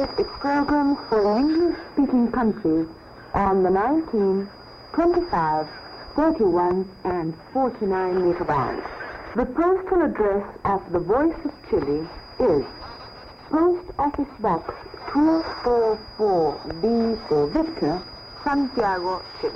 its programs for English-speaking countries on the 19, 25, 31, and 49 meter bands. The postal address of the Voice of Chile is Post Office Box 244B for Victor, Santiago, Chile.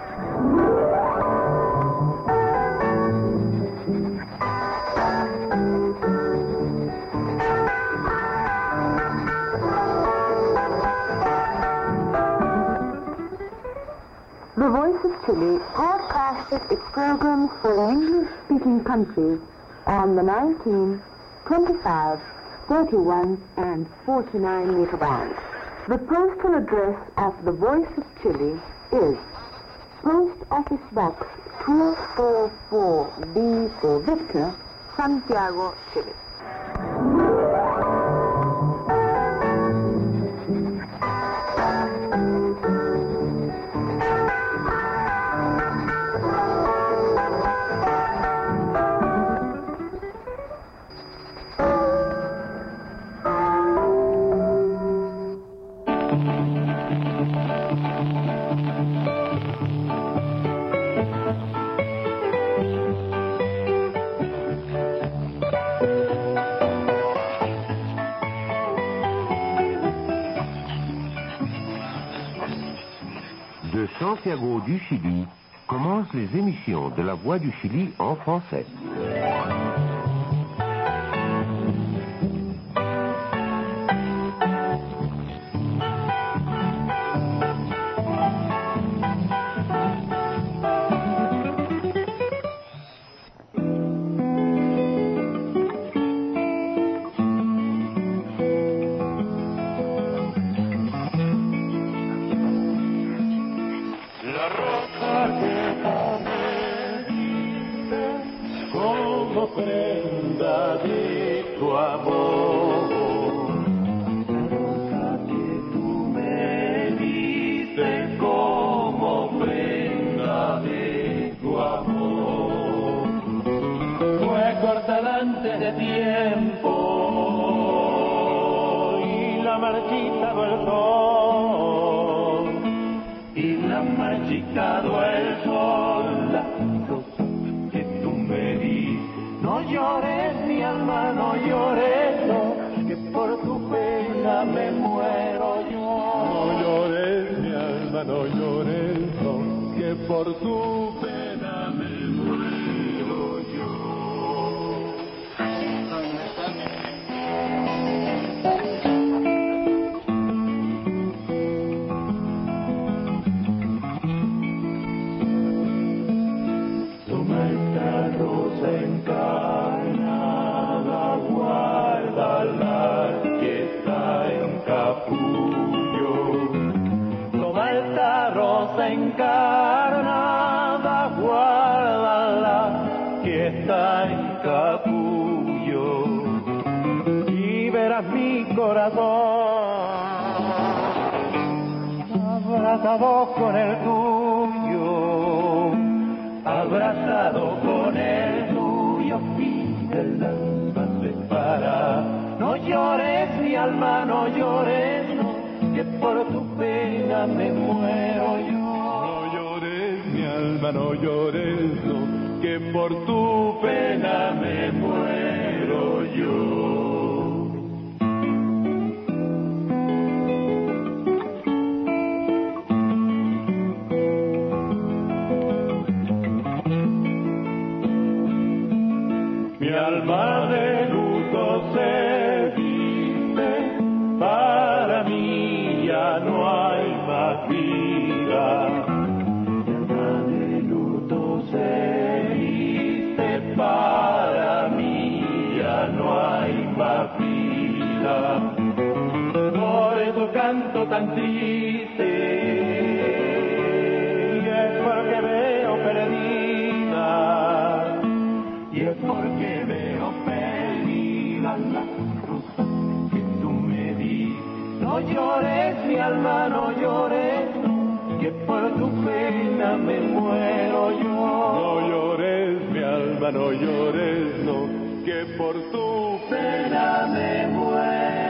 The Voice of Chile broadcasted its programs for English-speaking countries on the 19, 25, 31, and 49 meter bands. The postal address of the Voice of Chile is Post Office Box 244B for Victor, Santiago, Chile. De Santiago du Chili commencent les émissions de La Voix du Chili en français. Prenda de tu amor, rosa que tú me diste como prenda de tu amor, fue cortada antes de tiempo y la marchitado el sol, y la marchitado el sol, la rosa que tú me diste. No llores, mi alma, no llores, no, que por tu pena me muero yo. No llores, mi alma, no llores, no, que por tu pena me muero yo. Toma esta rosa encarnada, guárdala que está en capullo. Toma esta rosa encarnada, guárdala que está en capullo. Y verás mi corazón abrazado con el tuyo, abrazado con el tuyo, fin del alma separa. No llores, mi alma, no llores, no, que por tu pena me muero yo. No llores, mi alma, no llores, no, que por tu pena me muero yo. Mi alma de luto se viste, para mí ya no hay más vida. Mi alma de luto se viste, para mí ya no hay más vida. Por eso canto tan triste, y es porque veo perdida, y es porque veo perdida la rosa que tú me diste. No llores, mi alma, no llores, no, que por tu pena me muero yo. No llores, mi alma, no llores, no, que por tu pena me muero.